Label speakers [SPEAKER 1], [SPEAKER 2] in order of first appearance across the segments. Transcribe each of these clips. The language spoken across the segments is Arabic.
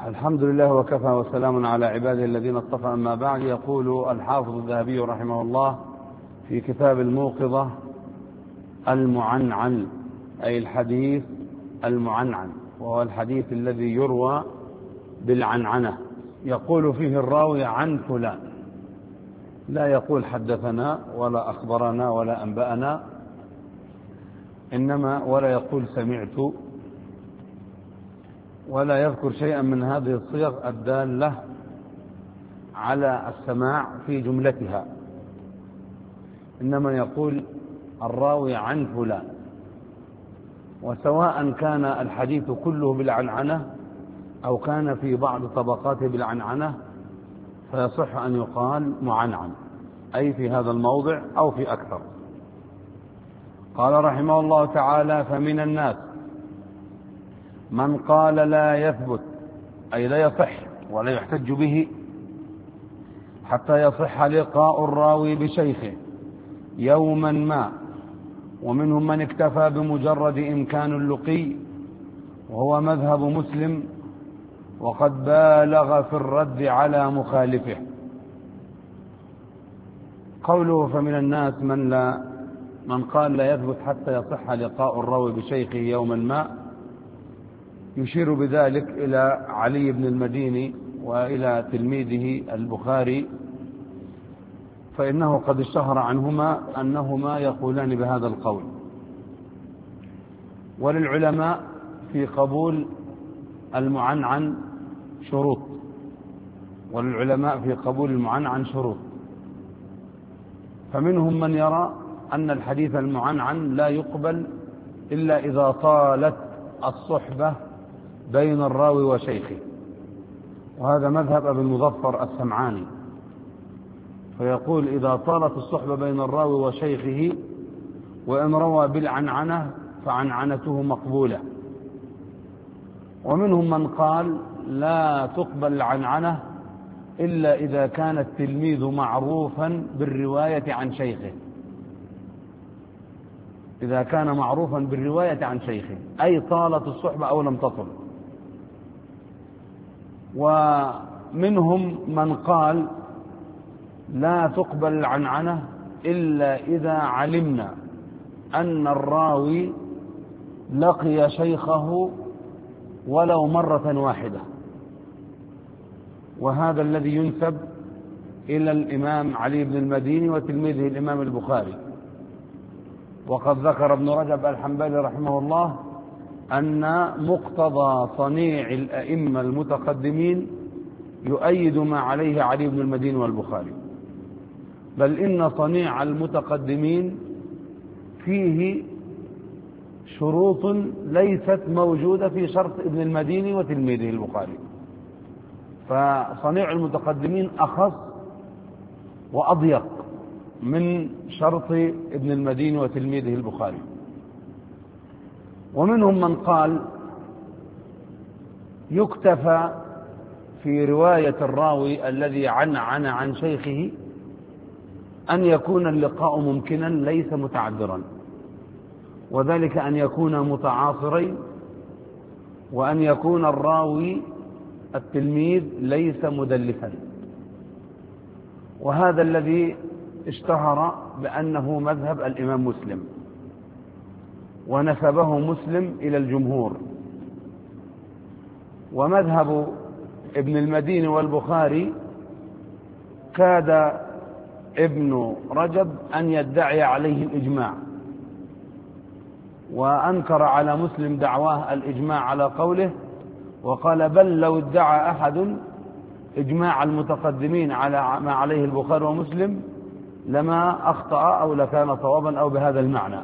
[SPEAKER 1] الحمد لله وكفى وسلام على عباده الذين اصطفى. أما بعد، يقول الحافظ الذهبي رحمه الله في كتاب الموقظة: المعنعن، أي الحديث المعنعن، وهو الحديث الذي يروى بالعنعنة، يقول فيه الراوي عن فلان، لا يقول حدثنا ولا أخبرنا ولا أنبأنا، إنما ولا يقول سمعت، ولا يذكر شيئا من هذه الصيغ الدالة على السماع في جملتها، إنما يقول الراوي عن فلان. وسواء كان الحديث كله بالعنعنة أو كان في بعض طبقاته بالعنعنة فيصح أن يقال معنعن، أي في هذا الموضع أو في أكثر. قال رحمه الله تعالى: فمن الناس من قال لا يثبت، أي لا يصح ولا يحتج به حتى يصح لقاء الراوي بشيخه يوما ما، ومنهم من اكتفى بمجرد إمكان اللقي، وهو مذهب مسلم، وقد بالغ في الرد على مخالفه. قوله فمن الناس من قال لا يثبت حتى يصح لقاء الراوي بشيخه يوما ما، يشير بذلك إلى علي بن المديني وإلى تلميذه البخاري، فإنه قد اشتهر عنهما أنهما يقولان بهذا القول. وللعلماء في قبول المعنعن شروط، فمنهم من يرى أن الحديث المعنعن لا يقبل إلا إذا طالت الصحبة بين الراوي وشيخه، وهذا مذهب أبي المظفر السمعاني، فيقول إذا طالت الصحبة بين الراوي وشيخه وإن روى بالعنعنة فعنعنته مقبولة. ومنهم من قال لا تقبل العنعنة إلا إذا كان التلميذ معروفا بالرواية عن شيخه، إذا كان معروفا بالرواية عن شيخه، أي طالت الصحبة أو لم تطل. ومنهم من قال لا تقبل العنعنة إلا إذا علمنا أن الراوي لقي شيخه ولو مرة واحدة، وهذا الذي ينسب إلى الإمام علي بن المديني وتلميذه الإمام البخاري. وقد ذكر ابن رجب الحنبلي رحمه الله أن مقتضى صنيع الأئمة المتقدمين يؤيد ما عليه علي بن المديني والبخاري، بل إن صنيع المتقدمين فيه شروط ليست موجودة في شرط ابن المديني وتلميذه البخاري، فصنيع المتقدمين أخص وأضيق من شرط ابن المديني وتلميذه البخاري. ومنهم من قال يكتفى في رواية الراوي الذي عنعن عن شيخه أن يكون اللقاء ممكنا ليس متعذرا، وذلك أن يكون متعاصرين، وأن يكون الراوي التلميذ ليس مدلسا، وهذا الذي اشتهر بأنه مذهب الإمام مسلم، ونسبه مسلم إلى الجمهور. ومذهب ابن المديني والبخاري كاد ابن رجب أن يدعي عليه الإجماع، وأنكر على مسلم دعواه الإجماع على قوله، وقال بل لو ادعى أحد إجماع المتقدمين على ما عليه البخاري ومسلم لما أخطأ أو لكان صوابا أو بهذا المعنى.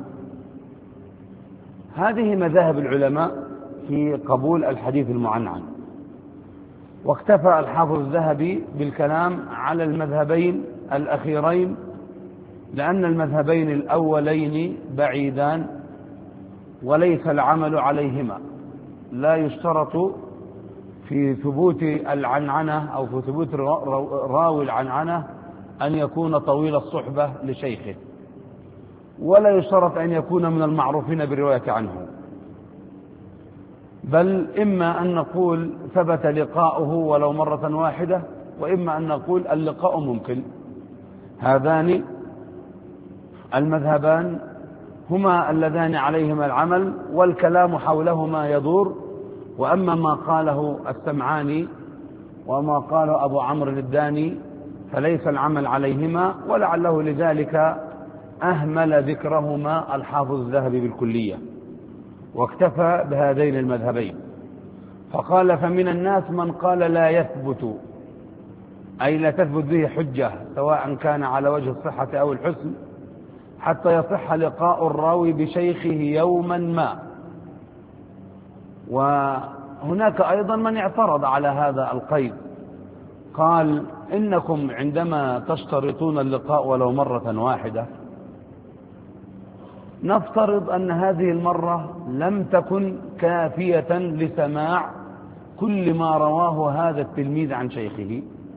[SPEAKER 1] هذه مذاهب العلماء في قبول الحديث المعنعن. واكتفى الحافظ الذهبي بالكلام على المذهبين الأخيرين، لأن المذهبين الأولين بعيدان وليس العمل عليهما. لا يشترط في ثبوت العنعنة أو في ثبوت راوي العنعنة أن يكون طويل الصحبة لشيخه، ولا يشترط أن يكون من المعروفين بالرواية عنه. بل إما أن نقول ثبت لقاؤه ولو مرة واحدة، وإما أن نقول اللقاء ممكن. هذان المذهبان هما اللذان عليهما العمل، والكلام حولهما يدور. وأما ما قاله السمعاني وما قاله أبو عمرو الداني فليس العمل عليهما، ولعله لذلك أهمل ذكرهما الحافظ الذهبي بالكلية، واكتفى بهذين المذهبين. فقال: فمن الناس من قال لا يثبت، أي لا تثبت به حجة سواء كان على وجه الصحة أو الحسن، حتى يصح لقاء الراوي بشيخه يوما ما. وهناك أيضا من اعترض على هذا القيد، قال: إنكم عندما تشترطون اللقاء ولو مرة واحدة، نفترض أن هذه المرة لم تكن كافية لسماع كل ما رواه هذا التلميذ عن شيخه،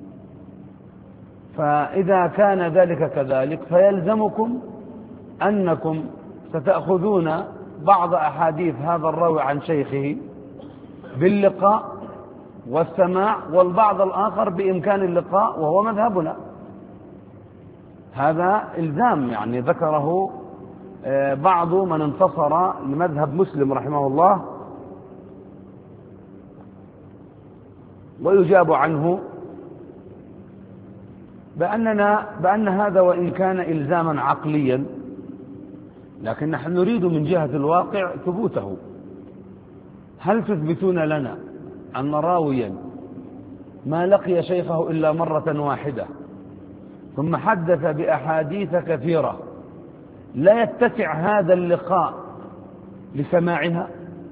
[SPEAKER 1] فإذا كان ذلك كذلك فيلزمكم أنكم ستأخذون بعض أحاديث هذا الراوي عن شيخه باللقاء والسماع، والبعض الآخر بإمكان اللقاء وهو مذهبنا. هذا إلزام يعني ذكره بعض من انتصر لمذهب مسلم رحمه الله، ويجاب عنه بأن هذا وإن كان إلزاما عقليا، لكن نحن نريد من جهة الواقع ثبوته. هل تثبتون لنا أن راويا ما لقي شيخه إلا مرة واحدة ثم حدث بأحاديث كثيرة لا يتسع هذا اللقاء لسماعها،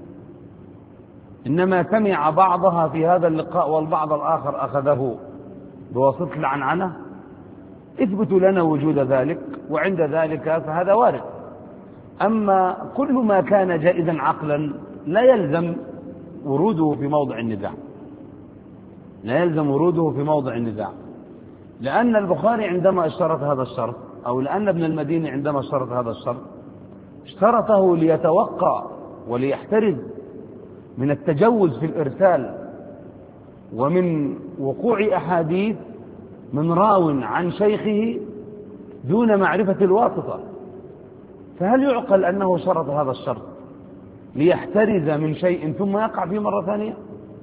[SPEAKER 1] إنما سمع بعضها في هذا اللقاء والبعض الآخر أخذه بواسطة العنعنة؟ اثبتوا لنا وجود ذلك، وعند ذلك فهذا وارد. أما كل ما كان جائزا عقلا لا يلزم وروده في موضع النزاع، لا يلزم وروده في موضع النزاع، لأن البخاري عندما اشترط هذا الشرط، أو لأن ابن المديني عندما اشترط هذا الشرط، اشترطه ليتوقع وليحترز من التجوز في الإرسال ومن وقوع أحاديث من راو عن شيخه دون معرفة الواسطة. فهل يعقل أنه شرط هذا الشرط ليحترز من شيء ثم يقع فيه مرة ثانية؟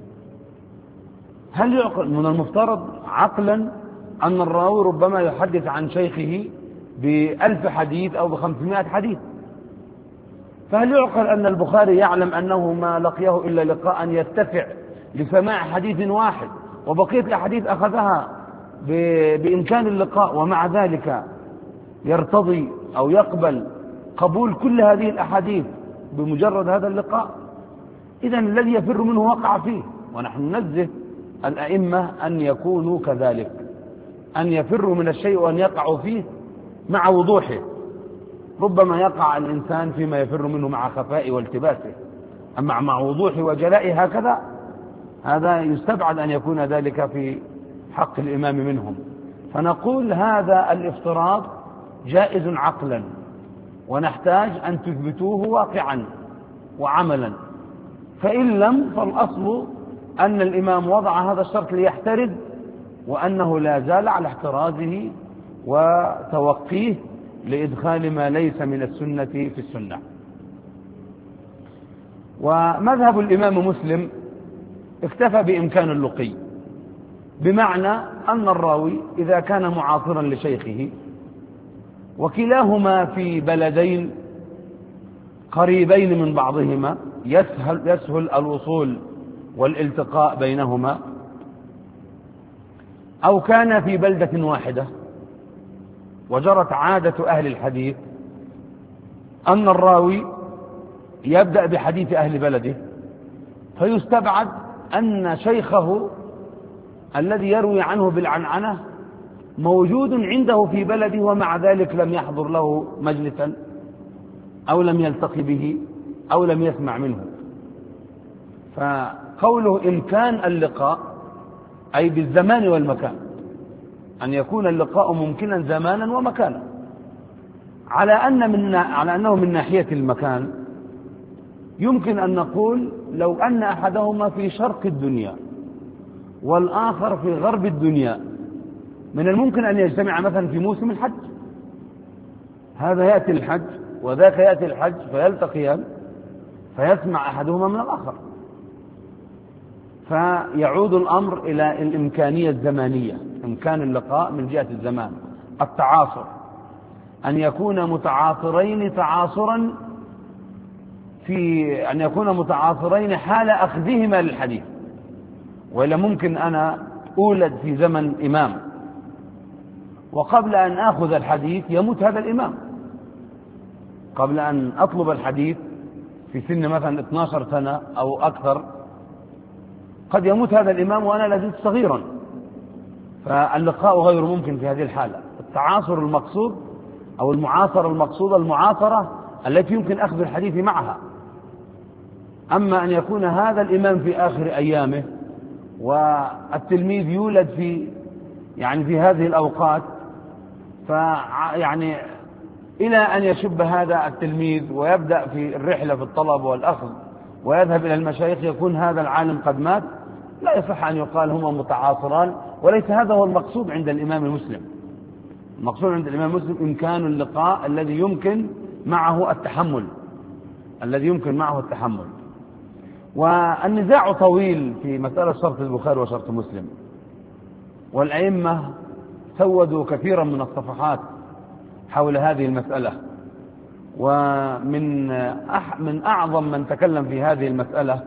[SPEAKER 1] هل يعقل؟ من المفترض عقلا أن الراوي ربما يحدث عن شيخه ب1000 حديث أو ب500 حديث، فهل يعقل أن البخاري يعلم أنه ما لقيه إلا لقاء يتسع لسماع حديث واحد، وبقية الأحاديث أخذها بإمكان اللقاء، ومع ذلك يرتضي أو يقبل قبول كل هذه الأحاديث بمجرد هذا اللقاء؟ إذن الذي يفر منه وقع فيه. ونحن ننزه الأئمة أن يكونوا كذلك، أن يفروا من الشيء وأن يقعوا فيه مع وضوحه. ربما يقع الإنسان فيما يفر منه مع خفاء والتباسه، أما مع وضوحه وجلائه هكذا، هذا يستبعد أن يكون ذلك في حق الإمام منهم. فنقول هذا الافتراض جائز عقلا، ونحتاج أن تثبتوه واقعا وعملا. فإن لم، فالأصل أن الإمام وضع هذا الشرط ليحترز، وأنه لا زال على احترازه وتوقيه لإدخال ما ليس من السنة في السنة. ومذهب الإمام مسلم اكتفى بإمكان اللقي، بمعنى أن الراوي إذا كان معاصرا لشيخه وكلاهما في بلدين قريبين من بعضهما يسهل الوصول والالتقاء بينهما، أو كان في بلدة واحدة، وجرت عادة أهل الحديث أن الراوي يبدأ بحديث أهل بلده، فيستبعد أن شيخه الذي يروي عنه بالعنعنة موجود عنده في بلده، ومع ذلك لم يحضر له مجلسا أو لم يلتقي به أو لم يسمع منه. فقوله إمكان اللقاء أي بالزمان والمكان، أن يكون اللقاء ممكنا زمانا ومكانا، على أنه من ناحية المكان يمكن أن نقول لو أن أحدهما في شرق الدنيا والآخر في غرب الدنيا، من الممكن أن يجتمع مثلا في موسم الحج، هذا يأتي الحج وذاك يأتي الحج فيلتقيان فيسمع أحدهما من الآخر، فيعود الأمر إلى الإمكانية الزمانية، إمكان اللقاء من جهة الزمان، التعاصر، أن يكون متعاصرين تعاصرا أن يكون متعاصرين حال أخذهما للحديث. وإلا ممكن أنا أولد في زمن إمام وقبل أن آخذ الحديث يموت هذا الإمام، قبل أن أطلب الحديث في سن مثلا 12 سنة أو أكثر قد يموت هذا الإمام وأنا لازلت صغيرا، فاللقاء غير ممكن في هذه الحالة. التعاصر المقصود أو المعاصرة المقصودة المعاصرة التي يمكن أخذ الحديث معها. أما أن يكون هذا الإمام في آخر أيامه والتلميذ يولد في هذه الأوقات، فيعني إلى أن يشب هذا التلميذ ويبدأ في الرحلة في الطلب والأخذ ويذهب إلى المشايخ يكون هذا العالم قد مات، لا يصح أن يقال هما متعاصران، وليس هذا هو المقصود عند الإمام المسلم. المقصود عند الإمام المسلم إمكان اللقاء الذي يمكن معه التحمل. والنزاع طويل في مسألة شرط البخاري وشرط مسلم، والأئمة سودوا كثيرا من الصفحات حول هذه المسألة، ومن أعظم من تكلم في هذه المسألة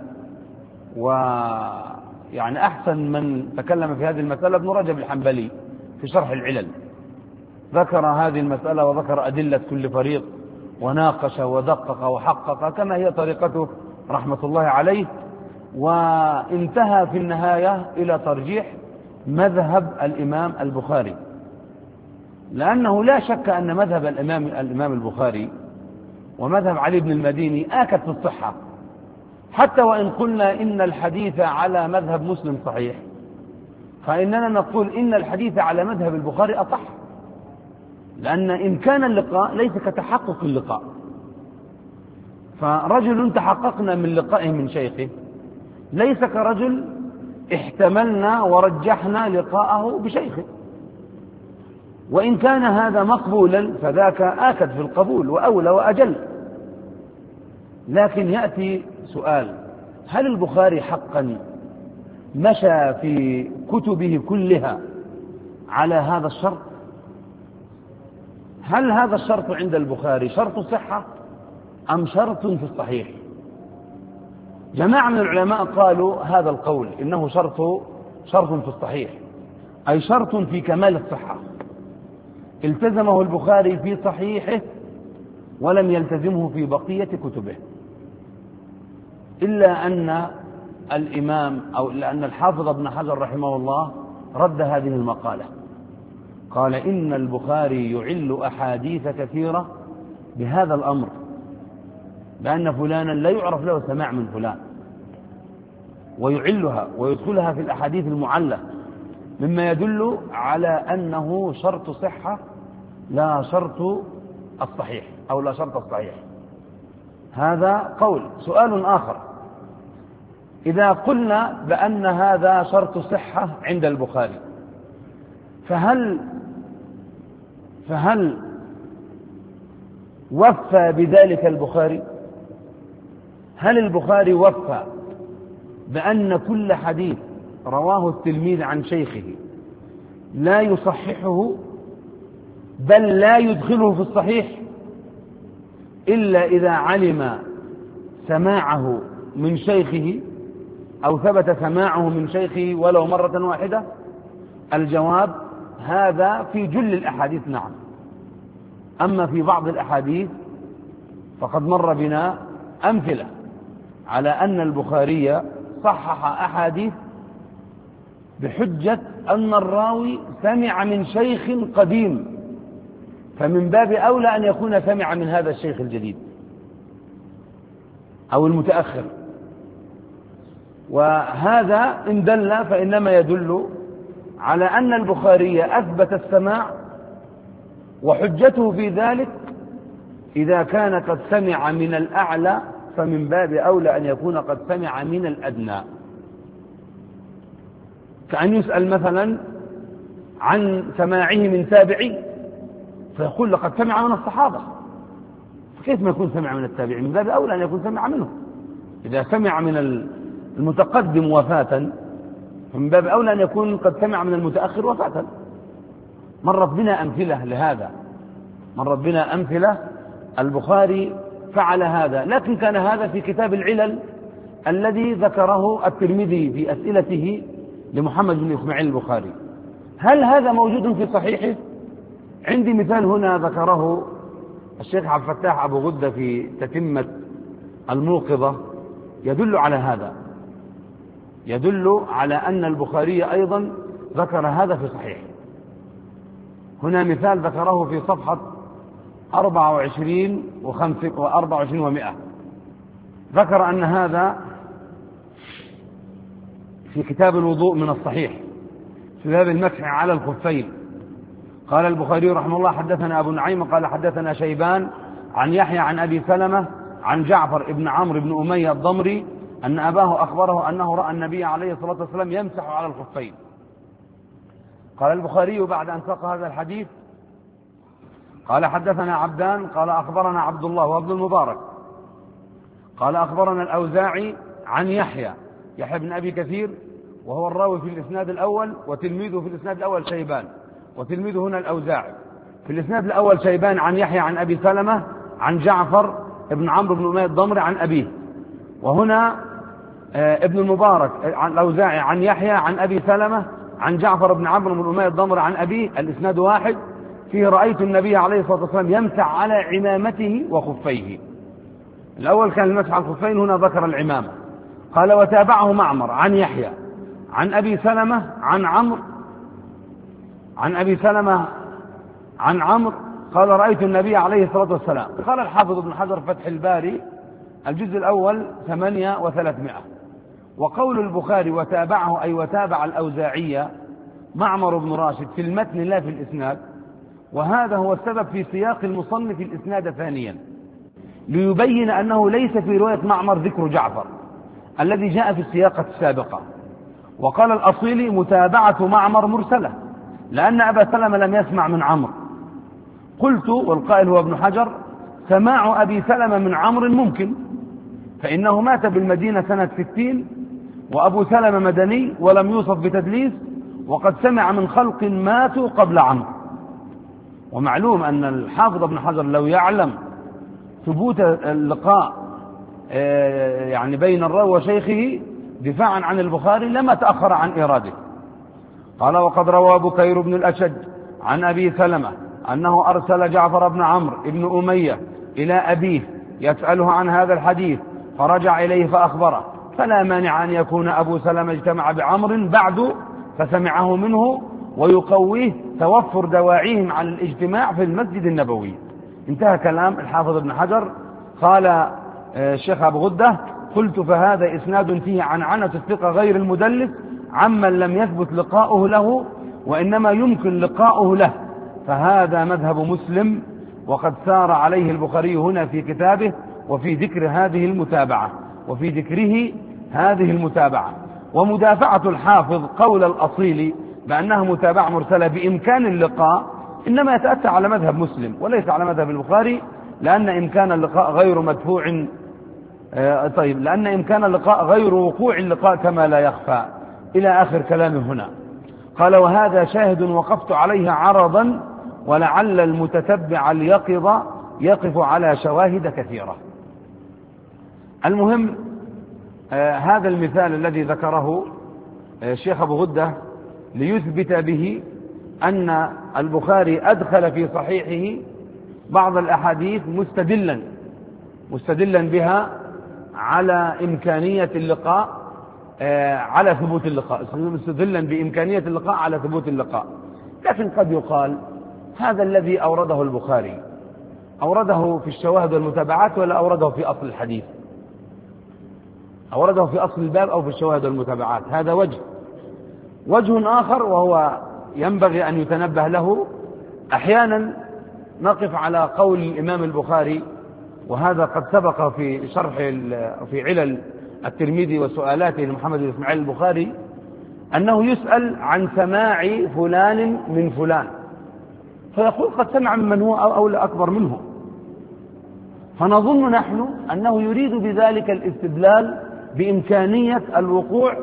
[SPEAKER 1] ويعني أحسن من تكلم في هذه المسألة ابن رجب الحنبلي في شرح العلل، ذكر هذه المسألة وذكر أدلة كل فريق وناقش ودقق وحقق كما هي طريقته رحمة الله عليه، وانتهى في النهاية إلى ترجيح مذهب الإمام البخاري، لأنه لا شك أن مذهب الإمام البخاري ومذهب علي بن المديني آكد في الصحة، حتى وإن قلنا إن الحديث على مذهب مسلم صحيح، فإننا نقول إن الحديث على مذهب البخاري أصح، لأن إمكان اللقاء ليس كتحقق اللقاء. فرجل تحققنا من لقائه من شيخه ليس كرجل احتملنا ورجحنا لقاءه بشيخه، وإن كان هذا مقبولا فذاك آكد في القبول وأولى وأجل. لكن يأتي سؤال: هل البخاري حقا مشى في كتبه كلها على هذا الشرط؟ هل هذا الشرط عند البخاري شرط صحة أم شرط في الصحيح؟ جماعة من العلماء قالوا هذا القول إنه شرط في الصحيح، أي شرط في كمال الصحة، التزمه البخاري في صحيحه ولم يلتزمه في بقية كتبه، إلا أن الإمام أو إلا أن الحافظ ابن حجر رحمه الله رد هذه المقالة، قال إن البخاري يعل أحاديث كثيرة بهذا الأمر، بأن فلانا لا يعرف له سماع من فلان، ويعلها ويدخلها في الأحاديث المعلة، مما يدل على أنه شرط صحة لا شرط الصحيح أو لا شرط الصحيح. هذا قول. سؤال آخر: إذا قلنا بأن هذا شرط صحة عند البخاري، فهل وفى بذلك البخاري؟ هل البخاري وفى بأن كل حديث رواه التلميذ عن شيخه لا يصححه بل لا يدخله في الصحيح إلا إذا علم سماعه من شيخه أو ثبت سماعه من شيخه ولو مرة واحدة؟ الجواب: هذا في جل الأحاديث نعم، أما في بعض الأحاديث فقد مر بنا أمثلة على أن البخاري صحح أحاديث بحجة أن الراوي سمع من شيخ قديم، فمن باب أولى أن يكون سمع من هذا الشيخ الجديد أو المتأخر. وهذا إن دل فإنما يدل على أن البخاري أثبت السماع، وحجته في ذلك إذا كان قد سمع من الأعلى فمن باب أولى أن يكون قد سمع من الأدنى. كأن يسأل مثلا عن سماعه من تابعي فيقول لقد سمع من الصحابة، فكيف ما يكون سمع من التابعي؟ من باب أولى أن يكون سمع منه. إذا سمع من المتقدم وفاة فمن باب أولى أن يكون قد سمع من المتأخر وفاة. مرت بنا أمثلة لهذا، مرت بنا أمثلة. البخاري فعل هذا، لكن كان هذا في كتاب العلل الذي ذكره الترمذي في أسئلته لمحمد بن إسماعيل البخاري. هل هذا موجود في صحيحه؟ عندي مثال هنا ذكره الشيخ عبد الفتاح أبو غدة في تتمة الموقظة يدل على هذا، يدل على أن البخاري أيضا ذكر هذا في صحيحه. هنا مثال ذكره في صفحة 24 و100، ذكر أن هذا في كتاب الوضوء من الصحيح في باب المسح على الخفين. قال البخاري رحمه الله: حدثنا أبو نعيم قال حدثنا شيبان عن يحيى عن أبي سلمة عن جعفر بن عمرو بن أمية الضمري أن أباه أخبره أنه رأى النبي عليه الصلاة والسلام يمسح على الخفين. قال البخاري بعد أن ساق هذا الحديث قال: حدثنا عبدان قال أخبرنا عبد الله وابن المبارك قال أخبرنا الأوزاعي عن يحيى بن أبي كثير وهو الراوي في الإسناد الأول، وتلميذه في الإسناد الأول شيبان، وتلميذه هنا الأوزاعي. في الإسناد الأول شيبان عن يحيى عن أبي سلمة عن جعفر بن عمرو بن أمية الضمري عن أبيه، وهنا ابن المبارك عن الأوزاعي عن يحيى عن أبي سلمة عن جعفر بن عمرو بن أمية الضمري عن أبيه. الإسناد واحد، فيه رأيت النبي عليه الصلاة والسلام يمسح على عمامته وخفيه. الأول كان المسح على الخفين، هنا ذكر العمامة. قال: وتابعه معمر عن يحيى عن أبي سلمة عن عمرو عن أبي سلمة عن عمرو قال: رأيت النبي عليه الصلاة والسلام. قال الحافظ ابن حجر فتح الباري الجزء الأول 800 و300. وقول البخاري وتابعه أي وتابع الأوزاعية معمر بن راشد في المتن لا في الإسناد، وهذا هو السبب في سياق المصنف الإسناد ثانيا ليبين أنه ليس في رواية معمر ذكر جعفر الذي جاء في السياقة السابقة. وقال الأصيلي: متابعة معمر مرسلة، لأن أبا سلمة لم يسمع من عمرو. قلت، والقائل هو ابن حجر: سماع أبي سلمة من عمرو ممكن، فإنه مات بالمدينة سنة 60، وأبو سلمة مدني ولم يوصف بتدليس، وقد سمع من خلق ماتوا قبل عمرو. ومعلوم أن الحافظ ابن حجر لو يعلم ثبوت اللقاء يعني بين الراوي وشيخه دفاعا عن البخاري لما تأخر عن إراده. قال: وقد روى بكير بن الأشج عن أبي سلمة أنه أرسل جعفر بن عمرو بن أمية إلى أبيه يسأله عن هذا الحديث، فرجع إليه فأخبره، فلا مانع أن يكون أبو سلمة اجتمع بعمر بعد فسمعه منه، ويقويه توفر دواعيهم على الاجتماع في المسجد النبوي. انتهى كلام الحافظ ابن حجر. قال الشيخ أبو غدة: قلت: فهذا إسناد فيه عنعنة الثقة غير المدلس عمن لم يثبت لقاؤه له وإنما يمكن لقاؤه له، فهذا مذهب مسلم، وقد سار عليه البخاري هنا في كتابه وفي ذكر هذه المتابعة ومدافعة الحافظ قول الأصيل بأنها متابعة مرسلة بإمكان اللقاء إنما يتأتى على مذهب مسلم وليس على مذهب البخاري، لأن إمكان اللقاء غير مدفوع لأن إمكان اللقاء غير وقوع اللقاء كما لا يخفى، إلى آخر كلامه هنا. قال: وهذا شاهد وقفت عليه عرضا، ولعل المتتبع اليقظ يقف على شواهد كثيرة. المهم هذا المثال الذي ذكره الشيخ أبو غدة ليثبت به أن البخاري أدخل في صحيحه بعض الأحاديث مستدلا بها على إمكانية اللقاء على ثبوت اللقاء، مستدلا بإمكانية اللقاء على ثبوت اللقاء. لكن قد يقال هذا الذي أورده البخاري أورده في الشواهد والمتابعات ولا أورده في أصل الحديث؟ أورده في أصل الباب أو في الشواهد والمتابعات؟ هذا وجه آخر، وهو ينبغي أن يتنبه له. أحيانا نقف على قول الإمام البخاري وهذا قد سبق في شرح في علل الترمذي وسؤالاته لمحمد بن إسماعيل البخاري أنه يسأل عن سماع فلان من فلان، فيقول قد سمع ممن هو أولى أكبر منه. فنظن نحن أنه يريد بذلك الاستدلال بإمكانية الوقوع،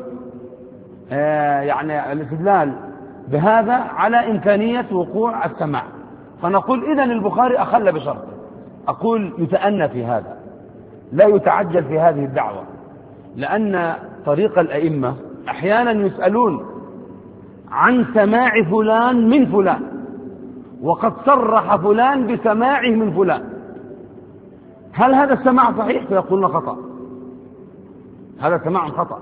[SPEAKER 1] يعني الاستدلال بهذا على إمكانية وقوع السماع. فنقول إذن البخاري أخل بشرطه. أقول يتأنى في هذا، لا يتعجل في هذه الدعوة، لأن طريق الأئمة أحيانا يسألون عن سماع فلان من فلان، وقد صرح فلان بسماعه من فلان، هل هذا السماع صحيح؟ فيقولون خطأ، هذا سماع خطأ.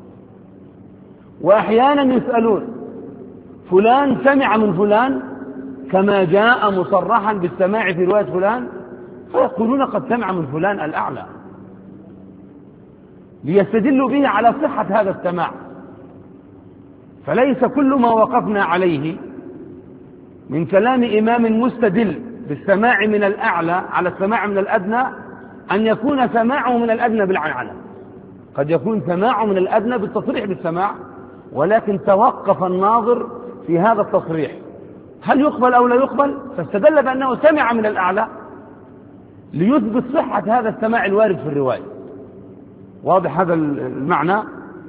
[SPEAKER 1] وأحيانا يسألون فلان سمع من فلان كما جاء مصرحا بالسماع في رواية فلان، فيقولون قد سمع من فلان الأعلى، ليستدلوا به على صحة هذا السماع. فليس كل ما وقفنا عليه من كلام إمام مستدل بالسماع من الأعلى على السماع من الأدنى أن يكون سماعه من الأدنى بالعنعنة. قد يكون سماعه من الأدنى بالتصريح بالسماع، ولكن توقف الناظر في هذا التصريح هل يقبل أو لا يقبل، فاستدل بأنه سمع من الأعلى ليثبت صحة هذا السماع الوارد في الرواية. واضح هذا المعنى؟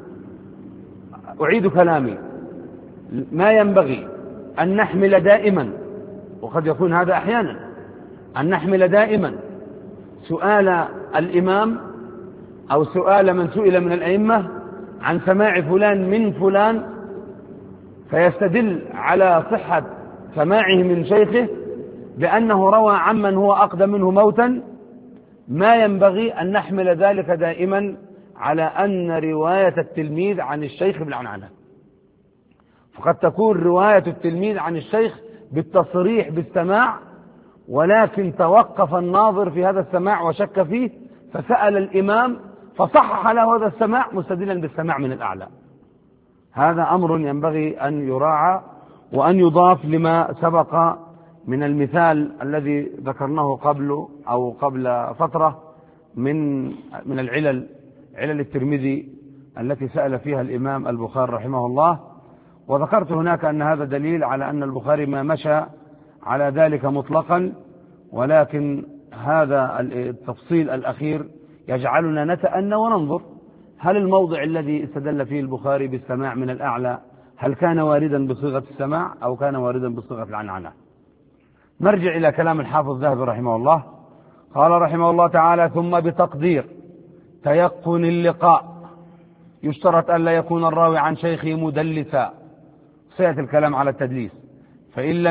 [SPEAKER 1] أعيد كلامي، ما ينبغي أن نحمل دائما، وقد يكون هذا أحيانا، أن نحمل دائما سؤال الإمام أو سؤال من سئل من الأئمة عن سماع فلان من فلان فيستدل على صحة سماعه من شيخه بأنه روى عمن هو أقدم منه موتا. ما ينبغي أن نحمل ذلك دائما على أن رواية التلميذ عن الشيخ بالعنعنة، فقد تكون رواية التلميذ عن الشيخ بالتصريح بالسماع، ولكن توقف الناظر في هذا السماع وشك فيه فسأل الإمام فصحح له هذا السماع مستدلا بالسماع من الأعلى. هذا أمر ينبغي أن يراعى وأن يضاف لما سبق من المثال الذي ذكرناه قبل فترة من علل الترمذي التي سأل فيها الإمام البخاري رحمه الله. وذكرت هناك أن هذا دليل على أن البخاري ما مشى على ذلك مطلقا، ولكن هذا التفصيل الأخير يجعلنا نتأنى وننظر هل الموضع الذي استدل فيه البخاري بالسماع من الأعلى هل كان واردا بصيغة السماع أو كان واردا بصيغة العنعنة. نرجع إلى كلام الحافظ الذهبي رحمه الله. قال رحمه الله تعالى: ثم بتقدير تيقن اللقاء يشترط ألا يكون الراوي عن شيخه مدلسا. سيأتي الكلام على التدليس. فإن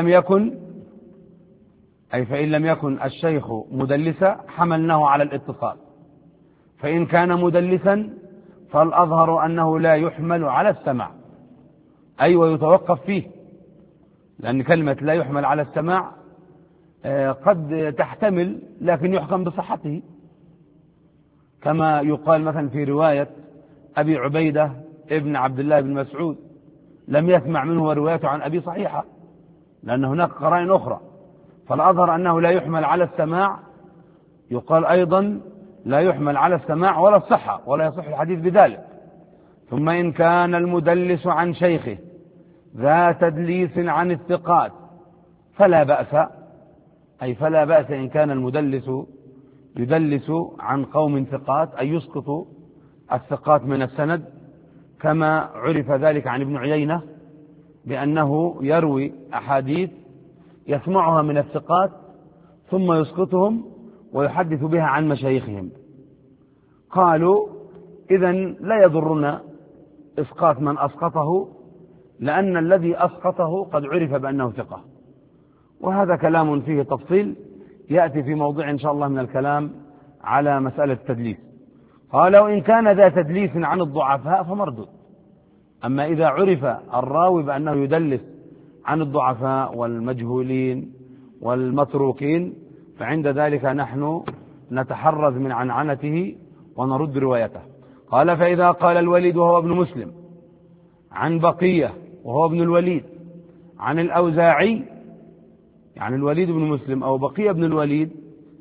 [SPEAKER 1] لم يكن الشيخ مدلسا حملناه على الاتصال، فإن كان مدلسا فالأظهر أنه لا يحمل على السماع، أي ويتوقف فيه، لأن كلمة لا يحمل على السماع قد تحتمل لكن يحكم بصحته، كما يقال مثلا في رواية أبي عبيدة ابن عبد الله بن مسعود لم يسمع منه وروايته عن أبي صحيحة، لأن هناك قرائن أخرى. فالأظهر أنه لا يحمل على السماع. يقال أيضا لا يحمل على السماع ولا الصحة، ولا يصح الحديث بذلك. ثم إن كان المدلس عن شيخه ذا تدليس عن الثقات فلا بأس، أي فلا بأس إن كان المدلس يدلس عن قوم ثقات، أي يسقط الثقات من السند، كما عرف ذلك عن ابن عيينة بأنه يروي أحاديث يسمعها من الثقات ثم يسقطهم ويحدث بها عن مشايخهم. قالوا إذن لا يضرنا إسقاط من أسقطه، لأن الذي أسقطه قد عرف بأنه ثقة. وهذا كلام فيه تفصيل يأتي في موضع إن شاء الله من الكلام على مسألة التدليس. قال: وإن كان ذا تدليس عن الضعفاء فمردود. أما إذا عرف الراوي بأنه يدلس عن الضعفاء والمجهولين والمتروكين فعند ذلك نحن نتحرز من عنعنته ونرد روايته. قال: فإذا قال الوليد وهو ابن مسلم عن بقية وهو ابن الوليد عن الأوزاعي، يعني الوليد بن مسلم أو بقية بن الوليد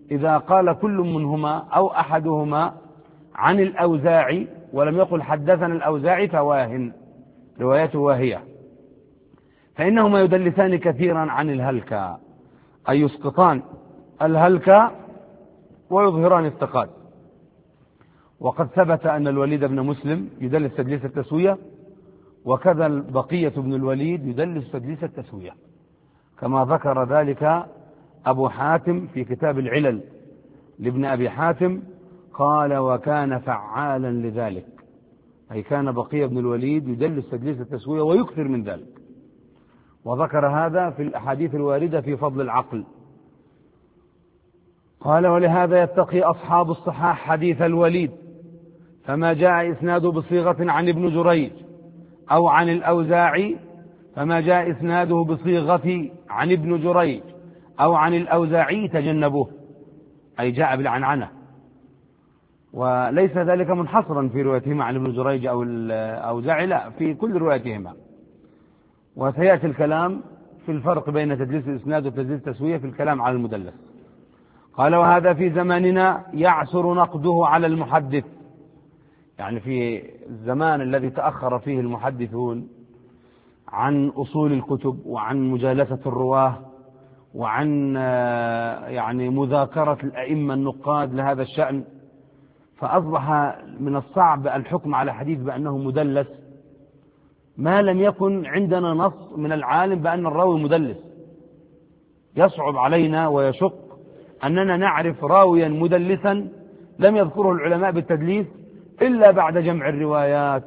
[SPEAKER 1] إذا قال كل منهما أو أحدهما عن الأوزاعي ولم يقل حدثنا الأوزاعي فواهن، روايته واهية، فإنهما يدلسان كثيرا عن الهلكة، أي يسقطان الهلكة ويظهران الثقات. وقد ثبت أن الوليد بن مسلم يدلس تدليس التسوية، وكذا بقية بن الوليد يدلس تدليس التسوية، كما ذكر ذلك أبو حاتم في كتاب العلل لابن أبي حاتم، قال وكان فعالا لذلك، أي كان بقية بن الوليد يدلس تدليس التسوية ويكثر من ذلك. وذكر هذا في الأحاديث الواردة في فضل العقل. قال ولهذا يتقي أصحاب الصحاح حديث الوليد، فما جاء إسناده بصيغة عن ابن جريج أو عن الأوزاعي، فما جاء إسناده بصيغة عن ابن جريج أو عن الأوزاعي تجنبوه، أي جاء بالعنعنة، وليس ذلك منحصرا في روايتهما عن ابن جريج أو الأوزاعي، لا، في كل روايتهما. وسيأتي الكلام في الفرق بين تدليس الإسناد وتدليس التسوية في الكلام على المدلس. قال وهذا في زماننا يعسر نقده على المحدث، يعني في الزمان الذي تأخر فيه المحدثون عن أصول الكتب وعن مجالسة الرواه وعن يعني مذاكرة الأئمة النقاد لهذا الشأن، فأصبح من الصعب الحكم على حديث بأنه مدلس ما لم يكن عندنا نص من العالم بأن الراوي مدلس. يصعب علينا ويشق أننا نعرف راويا مدلسا لم يذكره العلماء بالتدليس إلا بعد جمع الروايات،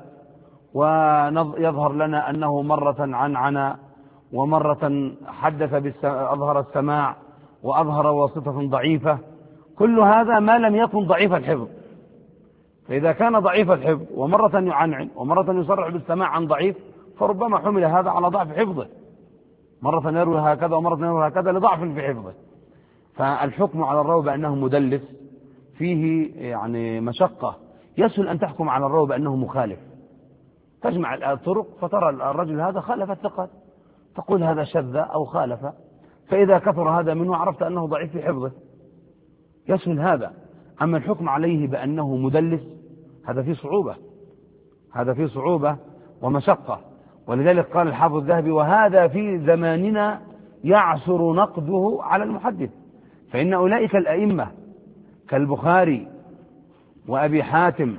[SPEAKER 1] ويظهر لنا أنه مرة عنعن ومرة حدث أظهر السماع وأظهر واسطة ضعيفة، كل هذا ما لم يكن ضعيف الحفظ. فإذا كان ضعيف الحفظ ومرة يعنعن ومرة يصرح بالسماع عن ضعيف، فربما حمل هذا على ضعف حفظه، مرة يروي هكذا ومرة يروي هكذا لضعف في حفظه. فالحكم على الراوي بأنه مدلس فيه يعني مشقة. يسهل أن تحكم على الراوي بأنه مخالف، تجمع الطرق فترى الرجل هذا خالف الثقات، تقول هذا شذ أو خالف، فإذا كثر هذا منه عرفت أنه ضعيف في حفظه، يسهل هذا. أما الحكم عليه بأنه مدلس هذا فيه صعوبة، هذا فيه صعوبة ومشقة. ولذلك قال الحافظ الذهبي وهذا في زماننا يعسر نقده على المحدث، فإن أولئك الأئمة كالبخاري وأبي حاتم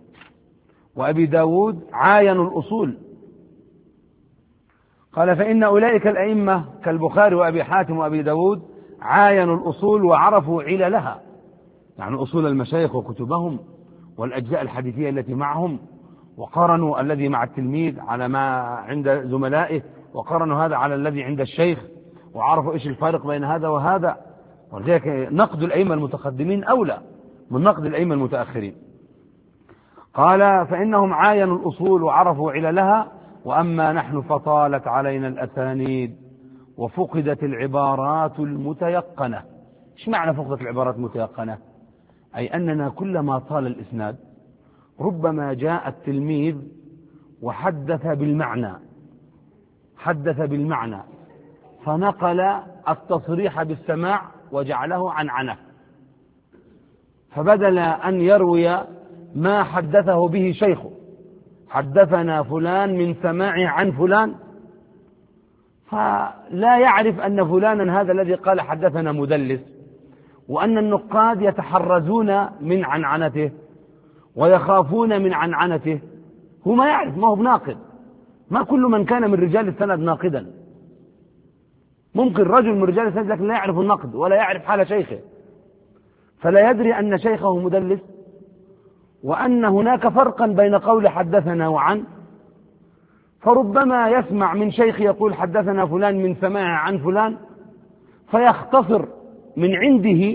[SPEAKER 1] وأبي داود عاينوا الأصول. قال فإن أولئك الأئمة كالبخاري وأبي حاتم وأبي داود عاينوا الأصول وعرفوا عللها، يعني أصول المشايخ وكتبهم والأجزاء الحديثية التي معهم، وقارنوا الذي مع التلميذ على ما عند زملائه، وقارنوا هذا على الذي عند الشيخ، وعرفوا إيش الفارق بين هذا وهذا. ولذلك نقد الأئمة المتقدمين أولى من نقد الأئمة المتأخرين. قال فإنهم عاينوا الأصول وعرفوا عللها، وأما نحن فطالت علينا الأسانيد وفقدت العبارات المتيقنة. ايش معنى فقدت العبارات المتيقنة؟ أي أننا كلما طال الإسناد ربما جاء التلميذ وحدث بالمعنى، حدث بالمعنى فنقل التصريح بالسماع وجعله عنعنة، فبدل أن يروي ما حدثه به شيخه، حدثنا فلان من سماعه عن فلان، فلا يعرف أن فلانا هذا الذي قال حدثنا مدلس، وأن النقاد يتحرزون من عنعنته ويخافون من عنعنته. هو ما يعرف، ما هو بناقد، ما كل من كان من رجال السند ناقدا. ممكن رجل من رجال السند لكن لا يعرف النقد ولا يعرف حال شيخه، فلا يدري أن شيخه مدلس، وأن هناك فرقا بين قول حدثنا وعن. فربما يسمع من شيخ يقول حدثنا فلان من سماع عن فلان، فيختصر من عنده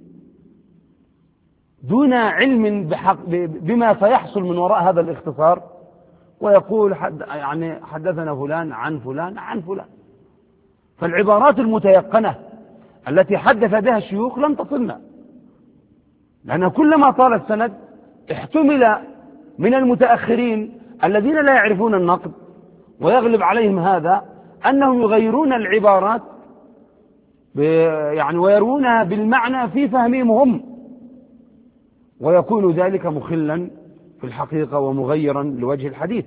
[SPEAKER 1] دون علم بما سيحصل من وراء هذا الاختصار، ويقول يعني حدثنا فلان عن فلان عن فلان. فالعبارات المتيقنة التي حدث بها الشيوخ لم تصلنا، لأن كلما طال السند احتمل من المتأخرين الذين لا يعرفون النقد، ويغلب عليهم هذا أنهم يغيرون العبارات يعني ويروونها بالمعنى في فهمهم هم، ويكون ذلك مخلا في الحقيقة ومغيرا لوجه الحديث.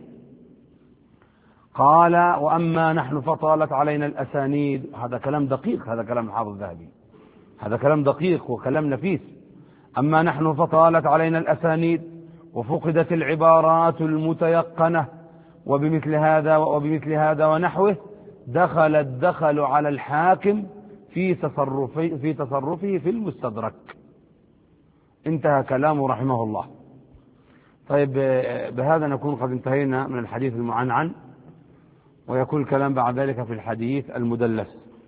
[SPEAKER 1] قال وأما نحن فطالت علينا الأسانيد. هذا كلام دقيق، هذا كلام الحافظ الذهبي، هذا كلام دقيق وكلام نفيس. أما نحن فطالت علينا الأسانيد وفقدت العبارات المتيقنة وبمثل هذا ونحوه دخل على الحاكم في تصرفه في المستدرك. انتهى كلامه رحمه الله. طيب، بهذا نكون قد انتهينا من الحديث المعنعن، ويكون الكلام بعد ذلك في الحديث المدلس.